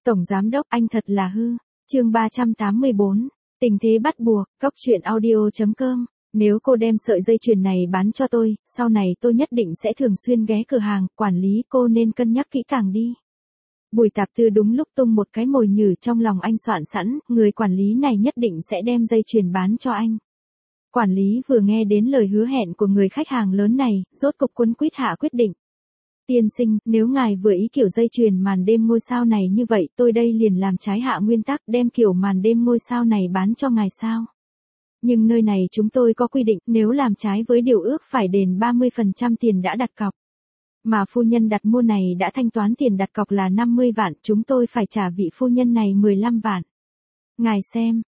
Tổng giám đốc anh thật là hư. Chương 384. Tình thế bắt buộc, góc truyện audio.com. Nếu cô đem sợi dây chuyền này bán cho tôi, sau này tôi nhất định sẽ thường xuyên ghé cửa hàng, quản lý cô nên cân nhắc kỹ càng đi. Bùi Tạp Tư đúng lúc tung một cái mồi nhử trong lòng anh soạn sẵn, người quản lý này nhất định sẽ đem dây chuyền bán cho anh. Quản lý vừa nghe đến lời hứa hẹn của người khách hàng lớn này, rốt cục cuống quýt hạ quyết định. Tiên sinh, nếu ngài vừa ý kiểu dây chuyền màn đêm ngôi sao này như vậy, tôi đây liền làm trái hạ nguyên tắc đem kiểu màn đêm ngôi sao này bán cho ngài sao. Nhưng nơi này chúng tôi có quy định, nếu làm trái với điều ước phải đền 30% tiền đã đặt cọc. Mà phu nhân đặt mua này đã thanh toán tiền đặt cọc là 50 vạn, chúng tôi phải trả vị phu nhân này 15 vạn. Ngài xem,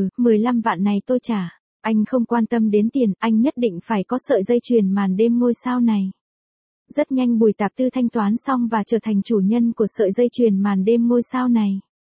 15 vạn này tôi trả. Anh không quan tâm đến tiền, anh nhất định phải có sợi dây chuyền màn đêm ngôi sao này. Rất nhanh Bùi Tạp Tư thanh toán xong và trở thành chủ nhân của sợi dây chuyền màn đêm ngôi sao này.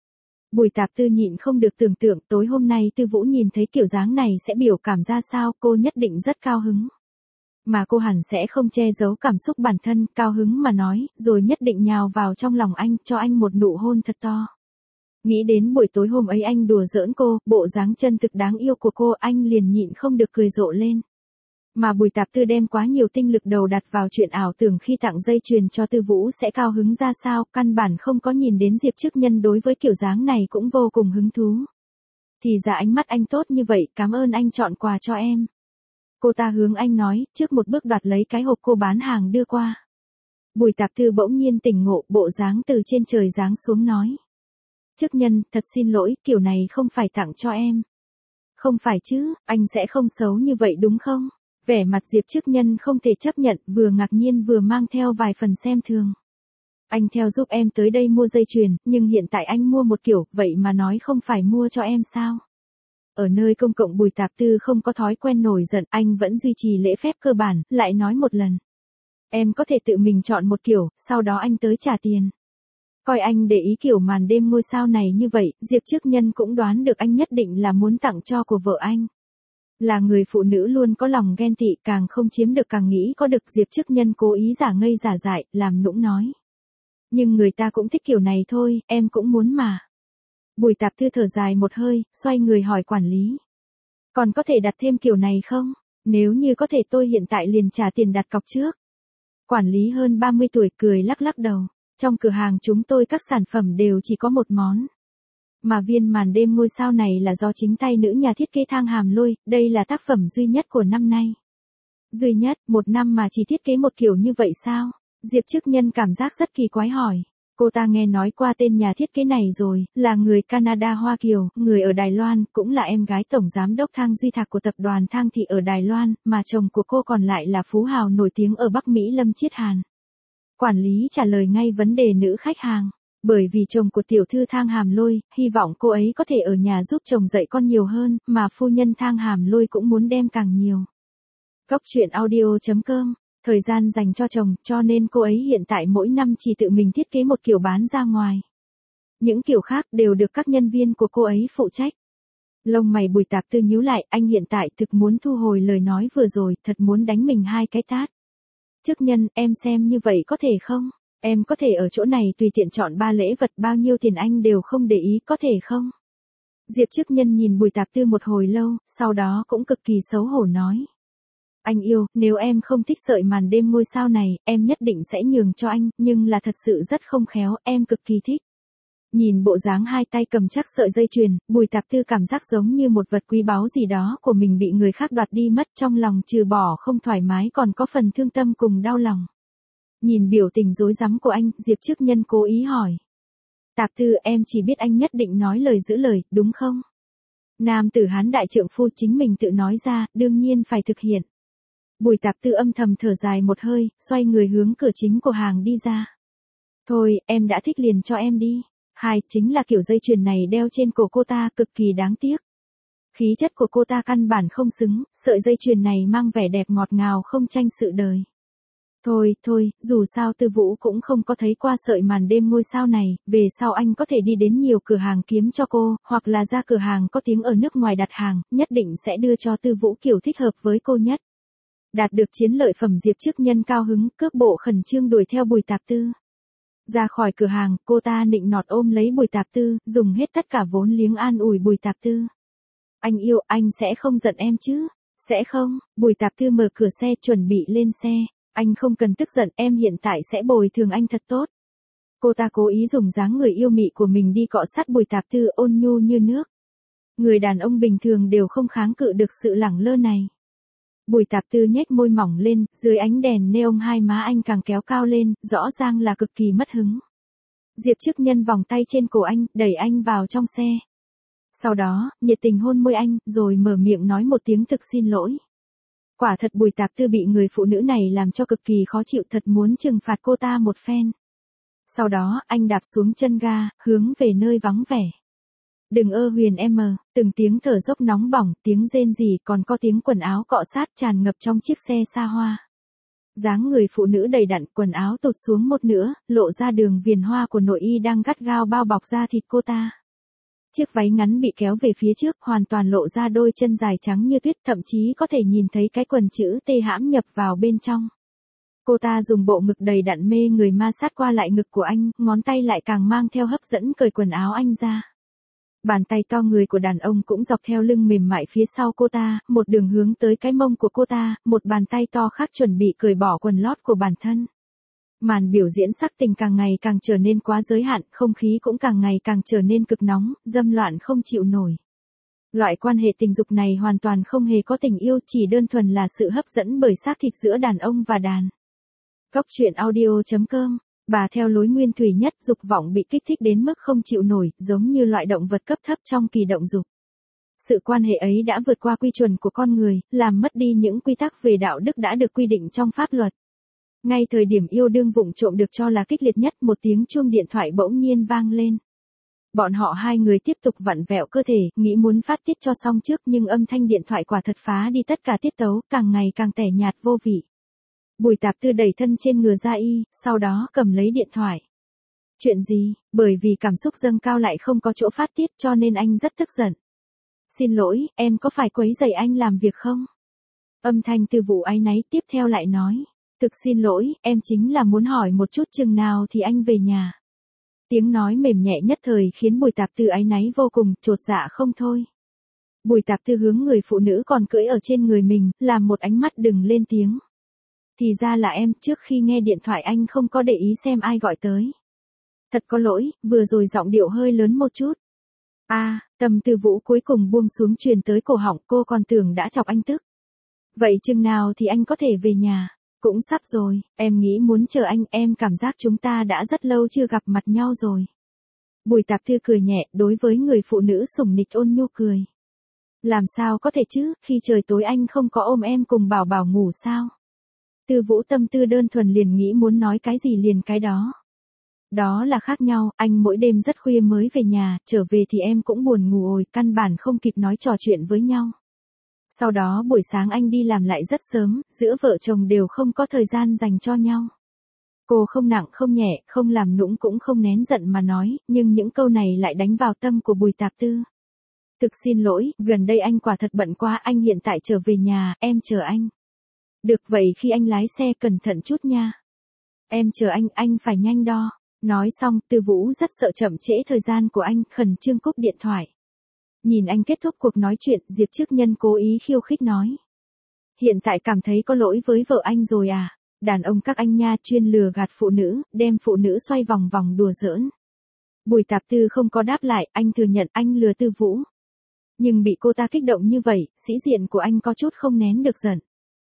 Bùi Tạp Tư nhịn không được tưởng tượng tối hôm nay Tư Vũ nhìn thấy kiểu dáng này sẽ biểu cảm ra sao, cô nhất định rất cao hứng. Mà cô hẳn sẽ không che giấu cảm xúc bản thân, cao hứng mà nói, rồi nhất định nhào vào trong lòng anh, cho anh một nụ hôn thật to. Nghĩ đến buổi tối hôm ấy anh đùa giỡn cô, bộ dáng chân thực đáng yêu của cô, anh liền nhịn không được cười rộ lên. Mà Bùi Tạp Tư đem quá nhiều tinh lực đầu đặt vào chuyện ảo tưởng khi tặng dây chuyền cho Tư Vũ sẽ cao hứng ra sao, căn bản không có nhìn đến Diệp Chức Nhân đối với kiểu dáng này cũng vô cùng hứng thú. Thì ra ánh mắt anh tốt như vậy, cảm ơn anh chọn quà cho em. Cô ta hướng anh nói, trước một bước đoạt lấy cái hộp cô bán hàng đưa qua. Bùi Tạp Tư bỗng nhiên tỉnh ngộ, bộ dáng từ trên trời giáng xuống nói. Chức Nhân, thật xin lỗi, kiểu này không phải tặng cho em. Không phải chứ, anh sẽ không xấu như vậy đúng không? Vẻ mặt Diệp Chức Nhân không thể chấp nhận, vừa ngạc nhiên vừa mang theo vài phần xem thường. Anh theo giúp em tới đây mua dây chuyền, nhưng hiện tại anh mua một kiểu, vậy mà nói không phải mua cho em sao? Ở nơi công cộng Bùi Tạp Tư không có thói quen nổi giận, anh vẫn duy trì lễ phép cơ bản, lại nói một lần. Em có thể tự mình chọn một kiểu, sau đó anh tới trả tiền. Coi anh để ý kiểu màn đêm ngôi sao này như vậy, Diệp Chức Nhân cũng đoán được anh nhất định là muốn tặng cho của vợ anh. Là người phụ nữ luôn có lòng ghen tị, càng không chiếm được càng nghĩ có được. Diệp Chức Nhân cố ý giả ngây giả dại, làm nũng nói. Nhưng người ta cũng thích kiểu này thôi, em cũng muốn mà. Bùi Tạp Tư thở dài một hơi, xoay người hỏi quản lý. Còn có thể đặt thêm kiểu này không? Nếu như có thể tôi hiện tại liền trả tiền đặt cọc trước. Quản lý hơn 30 tuổi cười lắc lắc đầu. Trong cửa hàng chúng tôi các sản phẩm đều chỉ có một món. Mà viên màn đêm ngôi sao này là do chính tay nữ nhà thiết kế Thang Hàm Lôi, đây là tác phẩm duy nhất của năm nay. Duy nhất, một năm mà chỉ thiết kế một kiểu như vậy sao? Diệp Chức Nhân cảm giác rất kỳ quái hỏi. Cô ta nghe nói qua tên nhà thiết kế này rồi, là người Canada Hoa Kiều, người ở Đài Loan, cũng là em gái tổng giám đốc Thang Duy Thạc của tập đoàn Thang Thị ở Đài Loan, mà chồng của cô còn lại là phú hào nổi tiếng ở Bắc Mỹ Lâm Chiết Hàn. Quản lý trả lời ngay vấn đề nữ khách hàng. Bởi vì chồng của tiểu thư Thang Hàm Lôi, hy vọng cô ấy có thể ở nhà giúp chồng dạy con nhiều hơn, mà phu nhân Thang Hàm Lôi cũng muốn đem càng nhiều. Góc truyện audio.com. Thời gian dành cho chồng, cho nên cô ấy hiện tại mỗi năm chỉ tự mình thiết kế một kiểu bán ra ngoài. Những kiểu khác đều được các nhân viên của cô ấy phụ trách. Lông mày Bùi Tạp Tư nhíu lại, anh hiện tại thực muốn thu hồi lời nói vừa rồi, thật muốn đánh mình 2 cái tát. Chức Nhân, em xem như vậy có thể không? Em có thể ở chỗ này tùy tiện chọn 3 lễ vật, bao nhiêu tiền anh đều không để ý, có thể không? Diệp Chức Nhân nhìn Bùi Tạp Tư một hồi lâu, sau đó cũng cực kỳ xấu hổ nói. Anh yêu, nếu em không thích sợi màn đêm ngôi sao này, em nhất định sẽ nhường cho anh, nhưng là thật sự rất không khéo, em cực kỳ thích. Nhìn bộ dáng hai tay cầm chắc sợi dây chuyền, Bùi Tạp Tư cảm giác giống như một vật quý báu gì đó của mình bị người khác đoạt đi mất, trong lòng trừ bỏ không thoải mái còn có phần thương tâm cùng đau lòng. Nhìn biểu tình rối rắm của anh, Diệp Chức Nhân cố ý hỏi. Tạp Tư, em chỉ biết anh nhất định nói lời giữ lời, đúng không? Nam tử Hán đại trượng phu chính mình tự nói ra, đương nhiên phải thực hiện. Bùi Tạp Tư âm thầm thở dài một hơi, xoay người hướng cửa chính của hàng đi ra. Thôi, em đã thích liền cho em đi. Chính là kiểu dây chuyền này đeo trên cổ cô ta cực kỳ đáng tiếc. Khí chất của cô ta căn bản không xứng, sợi dây chuyền này mang vẻ đẹp ngọt ngào không tranh sự đời. Thôi, dù sao Tư Vũ cũng không có thấy qua sợi màn đêm ngôi sao này, về sau anh có thể đi đến nhiều cửa hàng kiếm cho cô, hoặc là ra cửa hàng có tiếng ở nước ngoài đặt hàng, nhất định sẽ đưa cho Tư Vũ kiểu thích hợp với cô nhất. Đạt được chiến lợi phẩm Diệp Chức Nhân cao hứng, cước bộ khẩn trương đuổi theo Bùi Tạp Tư. Ra khỏi cửa hàng, cô ta nịnh nọt ôm lấy Bùi Tạp Tư, dùng hết tất cả vốn liếng an ủi Bùi Tạp Tư. Anh yêu, anh sẽ không giận em chứ? Sẽ không. Bùi Tạp Tư mở cửa xe chuẩn bị lên xe. Anh không cần tức giận, em hiện tại sẽ bồi thường anh thật tốt. Cô ta cố ý dùng dáng người yêu mị của mình đi cọ sát Bùi Tạp Tư, ôn nhu như nước. Người đàn ông bình thường đều không kháng cự được sự lẳng lơ này. Bùi Tạp Tư nhếch môi mỏng lên, dưới ánh đèn neon hai má anh càng kéo cao lên, rõ ràng là cực kỳ mất hứng. Diệp Chức Nhân vòng tay trên cổ anh, đẩy anh vào trong xe. Sau đó, nhiệt tình hôn môi anh, rồi mở miệng nói một tiếng thực xin lỗi. Quả thật Bùi Tạp Tư bị người phụ nữ này làm cho cực kỳ khó chịu, thật muốn trừng phạt cô ta một phen. Sau đó, anh đạp xuống chân ga, hướng về nơi vắng vẻ. Đừng ơ Huyền em, từng tiếng thở dốc nóng bỏng, tiếng rên rỉ, còn có tiếng quần áo cọ sát tràn ngập trong chiếc xe xa hoa. Dáng người phụ nữ đầy đặn, quần áo tụt xuống một nửa, lộ ra đường viền hoa của nội y đang gắt gao bao bọc da thịt cô ta. Chiếc váy ngắn bị kéo về phía trước, hoàn toàn lộ ra đôi chân dài trắng như tuyết, thậm chí có thể nhìn thấy cái quần chữ T hãm nhập vào bên trong. Cô ta dùng bộ ngực đầy đặn mê người ma sát qua lại ngực của anh, ngón tay lại càng mang theo hấp dẫn cởi quần áo anh ra. Bàn tay to người của đàn ông cũng dọc theo lưng mềm mại phía sau cô ta, một đường hướng tới cái mông của cô ta, một bàn tay to khác chuẩn bị cởi bỏ quần lót của bản thân. Màn biểu diễn sắc tình càng ngày càng trở nên quá giới hạn, không khí cũng càng ngày càng trở nên cực nóng, dâm loạn không chịu nổi. Loại quan hệ tình dục này hoàn toàn không hề có tình yêu, chỉ đơn thuần là sự hấp dẫn bởi xác thịt giữa đàn ông và đàn. Cóc truyện audio.com. Bà theo lối nguyên thủy nhất, dục vọng bị kích thích đến mức không chịu nổi, giống như loại động vật cấp thấp trong kỳ động dục. Sự quan hệ ấy đã vượt qua quy chuẩn của con người, làm mất đi những quy tắc về đạo đức đã được quy định trong pháp luật. Ngay thời điểm yêu đương vụng trộm được cho là kích liệt nhất, một tiếng chuông điện thoại bỗng nhiên vang lên. Bọn họ hai người tiếp tục vặn vẹo cơ thể, nghĩ muốn phát tiết cho xong trước, nhưng âm thanh điện thoại quả thật phá đi tất cả tiết tấu, càng ngày càng tẻ nhạt vô vị. Bùi Tạp Tư đẩy thân trên ngựa ra y, sau đó cầm lấy điện thoại. Chuyện gì? Bởi vì cảm xúc dâng cao lại không có chỗ phát tiết cho nên anh rất tức giận. Xin lỗi, em có phải quấy rầy anh làm việc không? Âm thanh Tư Vũ áy náy tiếp theo lại nói. Thực xin lỗi, em chính là muốn hỏi một chút chừng nào thì anh về nhà. Tiếng nói mềm nhẹ nhất thời khiến Bùi Tạp Tư áy náy vô cùng, chột dạ không thôi. Bùi Tạp Tư hướng người phụ nữ còn cưỡi ở trên người mình, làm một ánh mắt đừng lên tiếng. Thì ra là em, trước khi nghe điện thoại anh không có để ý xem ai gọi tới. Thật có lỗi, vừa rồi giọng điệu hơi lớn một chút. Tâm Tư Vũ cuối cùng buông xuống truyền tới cổ họng, cô còn tưởng đã chọc anh tức. Vậy chừng nào thì anh có thể về nhà? Cũng sắp rồi, em nghĩ muốn chờ anh, em cảm giác chúng ta đã rất lâu chưa gặp mặt nhau rồi. Bùi Tạp Tư cười nhẹ, đối với người phụ nữ sủng nịch ôn nhu cười. Làm sao có thể chứ, khi trời tối anh không có ôm em cùng Bảo Bảo ngủ sao? Tư Vũ tâm tư đơn thuần liền nghĩ muốn nói cái gì liền cái đó. Đó là khác nhau, anh mỗi đêm rất khuya mới về nhà, trở về thì em cũng buồn ngủ ồi, căn bản không kịp nói trò chuyện với nhau. Sau đó buổi sáng anh đi làm lại rất sớm, giữa vợ chồng đều không có thời gian dành cho nhau. Cô không nặng không nhẹ, không làm nũng cũng không nén giận mà nói, nhưng những câu này lại đánh vào tâm của Bùi Tạp Tư. Thực xin lỗi, gần đây anh quả thật bận quá, anh hiện tại trở về nhà, em chờ anh. Được vậy khi anh lái xe cẩn thận chút nha. Em chờ anh phải nhanh đo. Nói xong, Tư Vũ rất sợ chậm trễ thời gian của anh, khẩn trương cúp điện thoại. Nhìn anh kết thúc cuộc nói chuyện, Diệp Chức Nhân cố ý khiêu khích nói. Hiện tại cảm thấy có lỗi với vợ anh rồi à? Đàn ông các anh nha, chuyên lừa gạt phụ nữ, đem phụ nữ xoay vòng vòng đùa giỡn. Bùi Tạp Tư không có đáp lại, anh thừa nhận anh lừa Tư Vũ. Nhưng bị cô ta kích động như vậy, sĩ diện của anh có chút không nén được giận.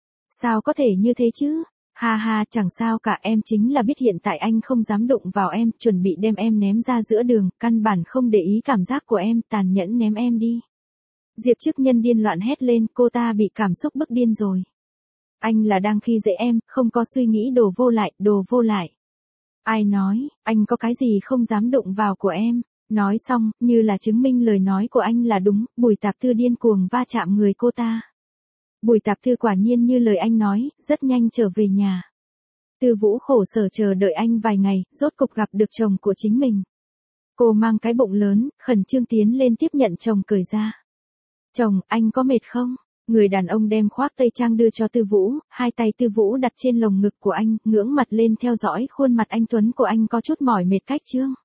Sao có thể như thế chứ? Ha ha, chẳng sao cả, em chính là biết hiện tại anh không dám đụng vào em, chuẩn bị đem em ném ra giữa đường, căn bản không để ý cảm giác của em, tàn nhẫn ném em đi. Diệp Chức Nhân điên loạn hét lên, cô ta bị cảm xúc bức điên rồi. Anh là đang khi dễ em, không có suy nghĩ đồ vô lại. Ai nói, anh có cái gì không dám đụng vào của em? Nói xong, như là chứng minh lời nói của anh là đúng, Bùi Tạp Tư điên cuồng va chạm người cô ta. Bùi Tạp Tư quả nhiên như lời anh nói, rất nhanh trở về nhà. Tư Vũ khổ sở chờ đợi anh vài ngày, rốt cục gặp được chồng của chính mình. Cô mang cái bụng lớn, khẩn trương tiến lên tiếp nhận chồng cởi ra. Chồng, anh có mệt không? Người đàn ông đem khoác tây trang đưa cho Tư Vũ, hai tay Tư Vũ đặt trên lồng ngực của anh, ngưỡng mặt lên theo dõi khuôn mặt anh tuấn của anh có chút mỏi mệt cách chương.